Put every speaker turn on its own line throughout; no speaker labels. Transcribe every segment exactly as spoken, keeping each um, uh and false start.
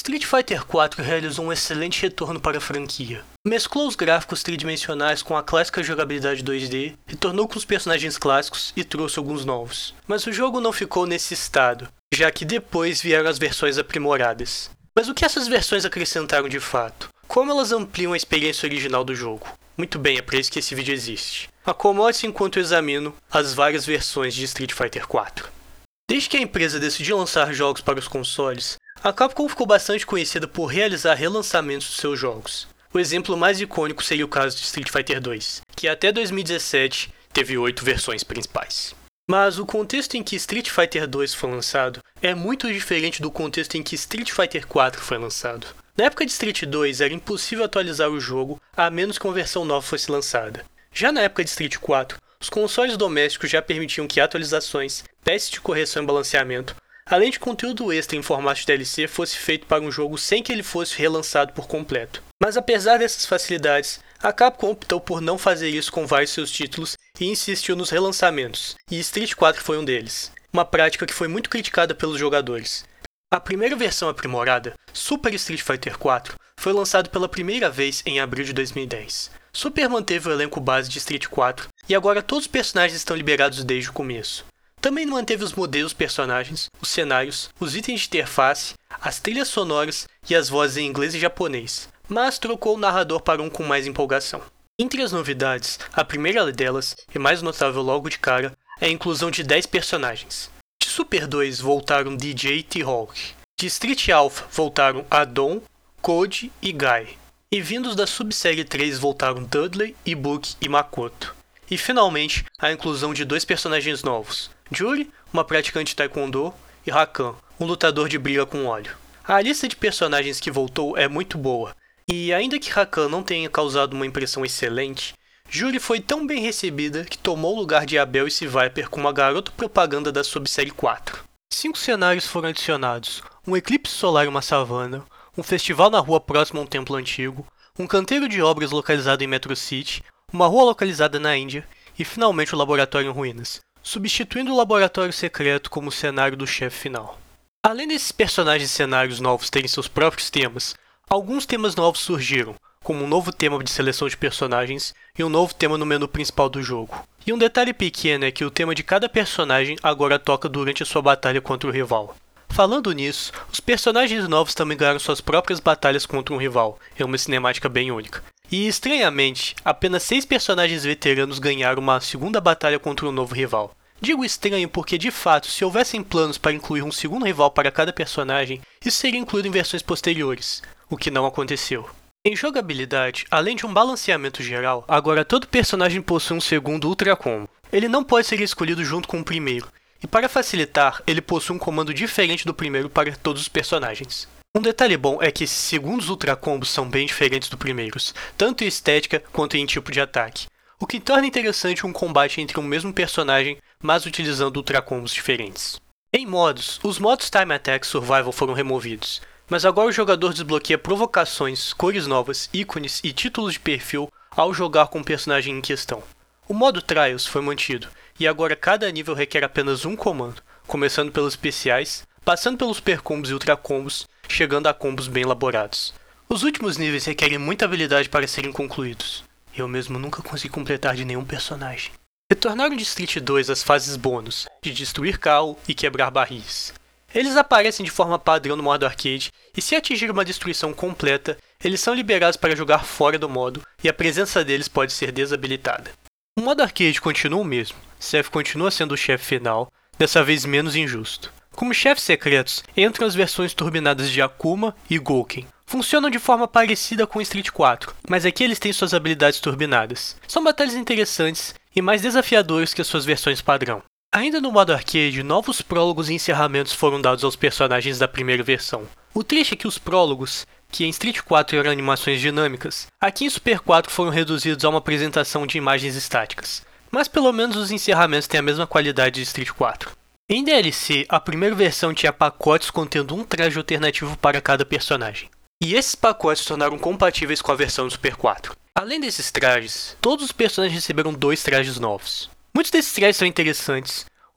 Street Fighter quatro realizou um excelente retorno para a franquia. Mesclou os gráficos tridimensionais com a clássica jogabilidade dois D, retornou com os personagens clássicos e trouxe alguns novos. Mas o jogo não ficou nesse estado, já que depois vieram as versões aprimoradas. Mas o que essas versões acrescentaram de fato? Como elas ampliam a experiência original do jogo? Muito bem, é para isso que esse vídeo existe. Acomode-se enquanto eu examino as várias versões de Street Fighter quatro. Desde que a empresa decidiu lançar jogos para os consoles, a Capcom ficou bastante conhecida por realizar relançamentos de seus jogos. O exemplo mais icônico seria o caso de Street Fighter dois, que até dois mil e dezessete teve oito versões principais. Mas o contexto em que Street Fighter dois foi lançado é muito diferente do contexto em que Street Fighter quatro foi lançado. Na época de Street dois era impossível atualizar o jogo a menos que uma versão nova fosse lançada. Já na época de Street quatro, os consoles domésticos já permitiam que atualizações, testes de correção e balanceamento, além de conteúdo extra em formato de D L C, fosse feito para um jogo sem que ele fosse relançado por completo. Mas apesar dessas facilidades, a Capcom optou por não fazer isso com vários seus títulos e insistiu nos relançamentos, e Street quatro foi um deles. Uma prática que foi muito criticada pelos jogadores. A primeira versão aprimorada, Super Street Fighter quatro, foi lançado pela primeira vez em abril de dois mil e dez. Super manteve o elenco base de Street quatro, e agora todos os personagens estão liberados desde o começo. Também manteve os modelos personagens, os cenários, os itens de interface, as trilhas sonoras e as vozes em inglês e japonês, mas trocou o narrador para um com mais empolgação. Entre as novidades, a primeira delas, e mais notável logo de cara, é a inclusão de dez personagens. De Super dois voltaram D J e T-Hawk. De Street Alpha voltaram Adon, Code e Guy. E vindos da Subsérie três voltaram Dudley, Ibuki e Makoto. E finalmente, a inclusão de dois personagens novos, Juri, uma praticante de taekwondo, e Rakan, um lutador de briga com óleo. A lista de personagens que voltou é muito boa, e ainda que Rakan não tenha causado uma impressão excelente, Juri foi tão bem recebida que tomou o lugar de Abel e Viper como a garota propaganda da Subsérie quatro. Cinco cenários foram adicionados, um eclipse solar e uma savana, um festival na rua próximo a um templo antigo, um canteiro de obras localizado em Metro City, uma rua localizada na Índia e finalmente o laboratório em ruínas, substituindo o laboratório secreto como cenário do chefe final. Além desses personagens e cenários novos terem seus próprios temas, alguns temas novos surgiram, como um novo tema de seleção de personagens e um novo tema no menu principal do jogo. E um detalhe pequeno é que o tema de cada personagem agora toca durante a sua batalha contra o rival. Falando nisso, os personagens novos também ganharam suas próprias batalhas contra um rival, em uma cinemática bem única. E, estranhamente, apenas seis personagens veteranos ganharam uma segunda batalha contra um novo rival. Digo estranho porque, de fato, se houvessem planos para incluir um segundo rival para cada personagem, isso seria incluído em versões posteriores, o que não aconteceu. Em jogabilidade, além de um balanceamento geral, agora todo personagem possui um segundo Ultra Combo. Ele não pode ser escolhido junto com o primeiro, e para facilitar, ele possui um comando diferente do primeiro para todos os personagens. Um detalhe bom é que esses segundos Ultra Combos são bem diferentes dos primeiros, tanto em estética quanto em tipo de ataque, o que torna interessante um combate entre um mesmo personagem, mas utilizando Ultra Combos diferentes. Em modos, os modos Time Attack e Survival foram removidos, mas agora o jogador desbloqueia provocações, cores novas, ícones e títulos de perfil ao jogar com o personagem em questão. O modo Trials foi mantido, e agora cada nível requer apenas um comando, começando pelos especiais, passando pelos super combos e ultra combos, chegando a combos bem elaborados. Os últimos níveis requerem muita habilidade para serem concluídos. Eu mesmo nunca consegui completar de nenhum personagem. Retornaram de Street dois as fases bônus, de destruir carro e quebrar barris. Eles aparecem de forma padrão no modo arcade, e se atingir uma destruição completa, eles são liberados para jogar fora do modo, e a presença deles pode ser desabilitada. O modo arcade continua o mesmo, Seth continua sendo o chefe final, dessa vez menos injusto. Como chefes secretos, entram as versões turbinadas de Akuma e Gouken. Funcionam de forma parecida com Street quatro, mas aqui eles têm suas habilidades turbinadas. São batalhas interessantes e mais desafiadoras que as suas versões padrão. Ainda no modo arcade, novos prólogos e encerramentos foram dados aos personagens da primeira versão. O triste é que os prólogos, que em Street quatro eram animações dinâmicas, aqui em Super quatro foram reduzidos a uma apresentação de imagens estáticas. Mas pelo menos os encerramentos têm a mesma qualidade de Street quatro. Em D L C, a primeira versão tinha pacotes contendo um traje alternativo para cada personagem. E esses pacotes se tornaram compatíveis com a versão do Super quatro. Além desses trajes, todos os personagens receberam dois trajes novos. Muitos desses trajes são interessantes,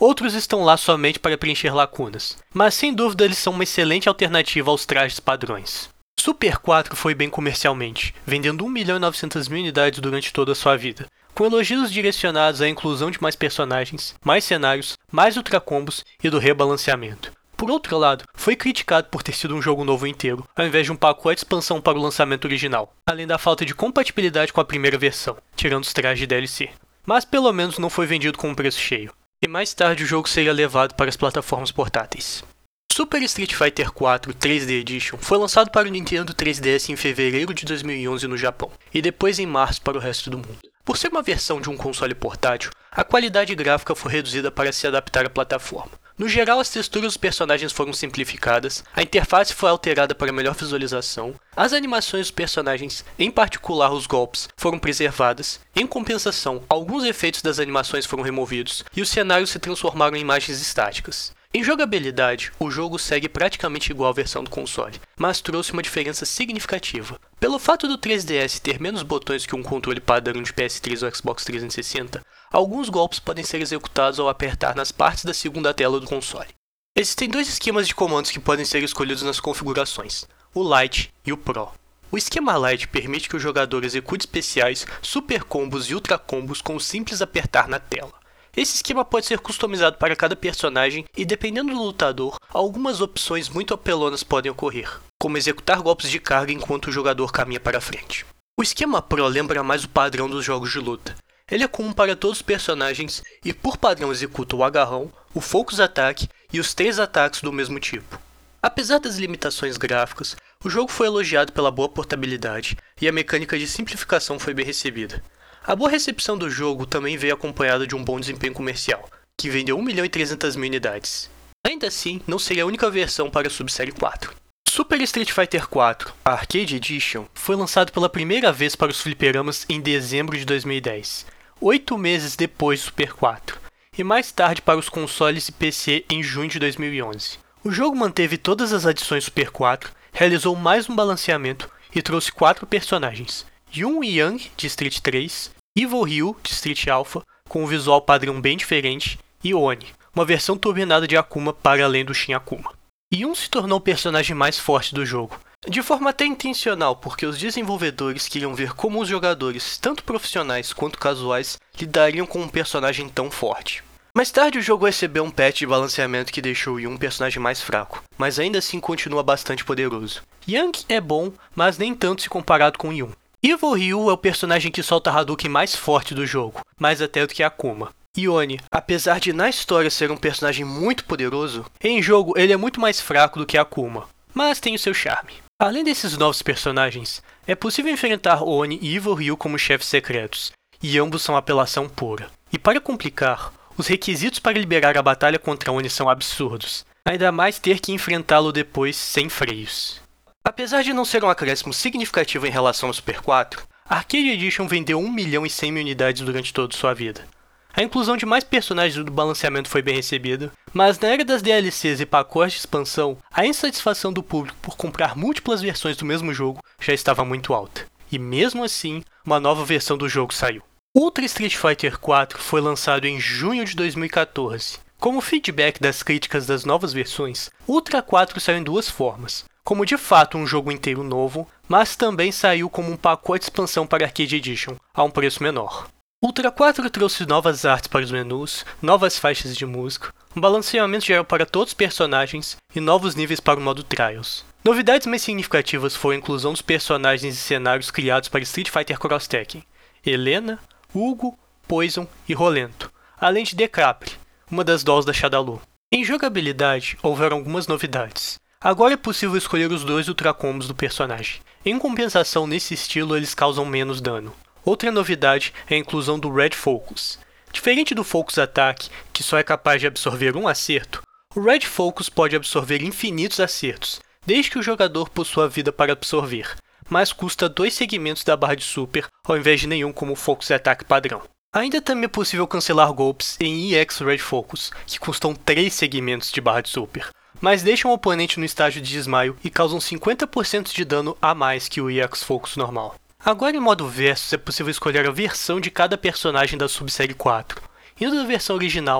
Outros estão lá somente para preencher lacunas, mas sem dúvida eles são uma excelente alternativa aos trajes padrões. Super quatro foi bem comercialmente, vendendo um milhão e novecentas mil unidades durante toda a sua vida, com elogios direcionados à inclusão de mais personagens, mais cenários, mais ultracombos e do rebalanceamento. Por outro lado, foi criticado por ter sido um jogo novo inteiro, ao invés de um pacote de expansão para o lançamento original, além da falta de compatibilidade com a primeira versão, tirando os trajes de D L C. Mas pelo menos não foi vendido com um preço cheio, e mais tarde o jogo seria levado para as plataformas portáteis. Super Street Fighter quatro três D Edition foi lançado para o Nintendo três D S em fevereiro de dois mil e onze no Japão, e depois em março para o resto do mundo. Por ser uma versão de um console portátil, a qualidade gráfica foi reduzida para se adaptar à plataforma. No geral, as texturas dos personagens foram simplificadas, a interface foi alterada para melhor visualização, as animações dos personagens, em particular os golpes, foram preservadas, em compensação, alguns efeitos das animações foram removidos e os cenários se transformaram em imagens estáticas. Em jogabilidade, o jogo segue praticamente igual à versão do console, mas trouxe uma diferença significativa. Pelo fato do três D S ter menos botões que um controle padrão de P S três ou Xbox trezentos e sessenta, alguns golpes podem ser executados ao apertar nas partes da segunda tela do console. Existem dois esquemas de comandos que podem ser escolhidos nas configurações, o Lite e o Pro. O esquema Lite permite que o jogador execute especiais, super combos e ultra combos com o simples apertar na tela. Esse esquema pode ser customizado para cada personagem e, dependendo do lutador, algumas opções muito apelonas podem ocorrer, como executar golpes de carga enquanto o jogador caminha para frente. O esquema Pro lembra mais o padrão dos jogos de luta. Ele é comum para todos os personagens e, por padrão, executa o agarrão, o Focus Attack e os três ataques do mesmo tipo. Apesar das limitações gráficas, o jogo foi elogiado pela boa portabilidade e a mecânica de simplificação foi bem recebida. A boa recepção do jogo também veio acompanhada de um bom desempenho comercial, que vendeu um milhão e trezentas mil unidades. Ainda assim, não seria a única versão para a Subsérie quatro. Super Street Fighter quatro Arcade Edition foi lançado pela primeira vez para os fliperamas em dezembro de dois mil e dez, oito meses depois do Super quatro, e mais tarde para os consoles e P C em junho de dois mil e onze. O jogo manteve todas as adições Super quatro, realizou mais um balanceamento e trouxe quatro personagens. Yun e Yang, de Street três, Evil Ryu, de Street Alpha, com um visual padrão bem diferente, e Oni, uma versão turbinada de Akuma para além do Shin Akuma. Yun se tornou o personagem mais forte do jogo, de forma até intencional, porque os desenvolvedores queriam ver como os jogadores, tanto profissionais quanto casuais, lidariam com um personagem tão forte. Mais tarde o jogo recebeu um patch de balanceamento que deixou Yun um personagem mais fraco, mas ainda assim continua bastante poderoso. Yang é bom, mas nem tanto se comparado com Yun. Evil Ryu é o personagem que solta Hadouken mais forte do jogo, mais até do que Akuma. E Oni, apesar de na história ser um personagem muito poderoso, em jogo ele é muito mais fraco do que Akuma, mas tem o seu charme. Além desses novos personagens, é possível enfrentar Oni e Evil Ryu como chefes secretos, e ambos são apelação pura. E para complicar, os requisitos para liberar a batalha contra Oni são absurdos, ainda mais ter que enfrentá-lo depois sem freios. Apesar de não ser um acréscimo significativo em relação ao Super quatro, a Arcade Edition vendeu um milhão e cem mil unidades durante toda sua vida. A inclusão de mais personagens do balanceamento foi bem recebida, mas na era das D L Cs e pacotes de expansão, a insatisfação do público por comprar múltiplas versões do mesmo jogo já estava muito alta. E mesmo assim, uma nova versão do jogo saiu. Ultra Street Fighter quatro foi lançado em junho de dois mil e quatorze. Como feedback das críticas das novas versões, Ultra quatro saiu em duas formas. Como de fato um jogo inteiro novo, mas também saiu como um pacote de expansão para Arcade Edition, a um preço menor. Ultra quatro trouxe novas artes para os menus, novas faixas de música, um balanceamento geral para todos os personagens e novos níveis para o modo Trials. Novidades mais significativas foram a inclusão dos personagens e cenários criados para Street Fighter Cross Tekken, Helena, Hugo, Poison e Rolento, além de Decapre, uma das dolls da Shadaloo. Em jogabilidade, houveram algumas novidades. Agora é possível escolher os dois ultracombos do personagem. Em compensação, nesse estilo, eles causam menos dano. Outra novidade é a inclusão do Red Focus. Diferente do Focus Attack, que só é capaz de absorver um acerto, o Red Focus pode absorver infinitos acertos, desde que o jogador possua vida para absorver, mas custa dois segmentos da barra de super, ao invés de nenhum como o Focus Attack padrão. Ainda também é possível cancelar golpes em E X Red Focus, que custam três segmentos de barra de super, mas deixam o oponente no estágio de desmaio e causam cinquenta por cento de dano a mais que o E X Focus normal. Agora em modo Versus é possível escolher a versão de cada personagem da Subsérie quatro, indo da versão original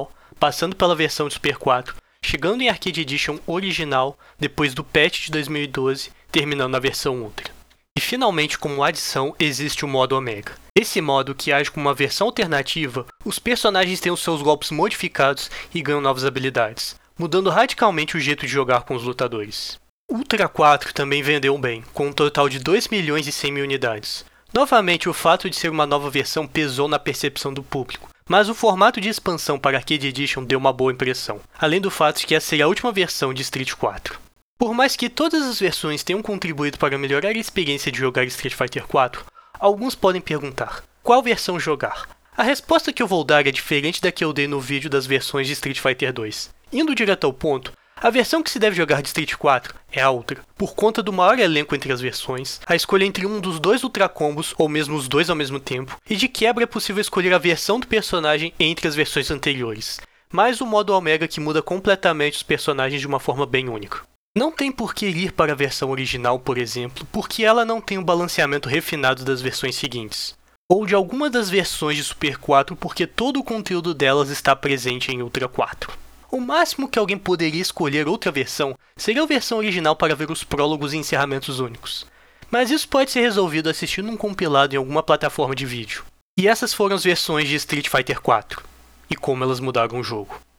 passando pela versão de Super quatro, chegando em Arcade Edition original depois do patch de dois mil e doze, terminando na versão Ultra. E finalmente, como adição, existe o modo Omega. Esse modo, que age como uma versão alternativa, os personagens têm os seus golpes modificados e ganham novas habilidades, mudando radicalmente o jeito de jogar com os lutadores. Ultra quatro também vendeu bem, com um total de dois milhões e cem mil unidades. Novamente, o fato de ser uma nova versão pesou na percepção do público, mas o formato de expansão para Arcade Edition deu uma boa impressão, além do fato de que essa seria a última versão de Street quatro. Por mais que todas as versões tenham contribuído para melhorar a experiência de jogar Street Fighter quatro, alguns podem perguntar, qual versão jogar? A resposta que eu vou dar é diferente da que eu dei no vídeo das versões de Street Fighter dois. Indo direto ao ponto, a versão que se deve jogar de Street quatro é a Ultra, por conta do maior elenco entre as versões, a escolha entre um dos dois Ultra Combos, ou mesmo os dois ao mesmo tempo, e de quebra é possível escolher a versão do personagem entre as versões anteriores, mais o modo Omega que muda completamente os personagens de uma forma bem única. Não tem por que ir para a versão original, por exemplo, porque ela não tem o balanceamento refinado das versões seguintes, ou de alguma das versões de Super quatro porque todo o conteúdo delas está presente em Ultra quatro. O máximo que alguém poderia escolher outra versão seria a versão original para ver os prólogos e encerramentos únicos, mas isso pode ser resolvido assistindo um compilado em alguma plataforma de vídeo. E essas foram as versões de Street Fighter quatro, e como elas mudaram o jogo.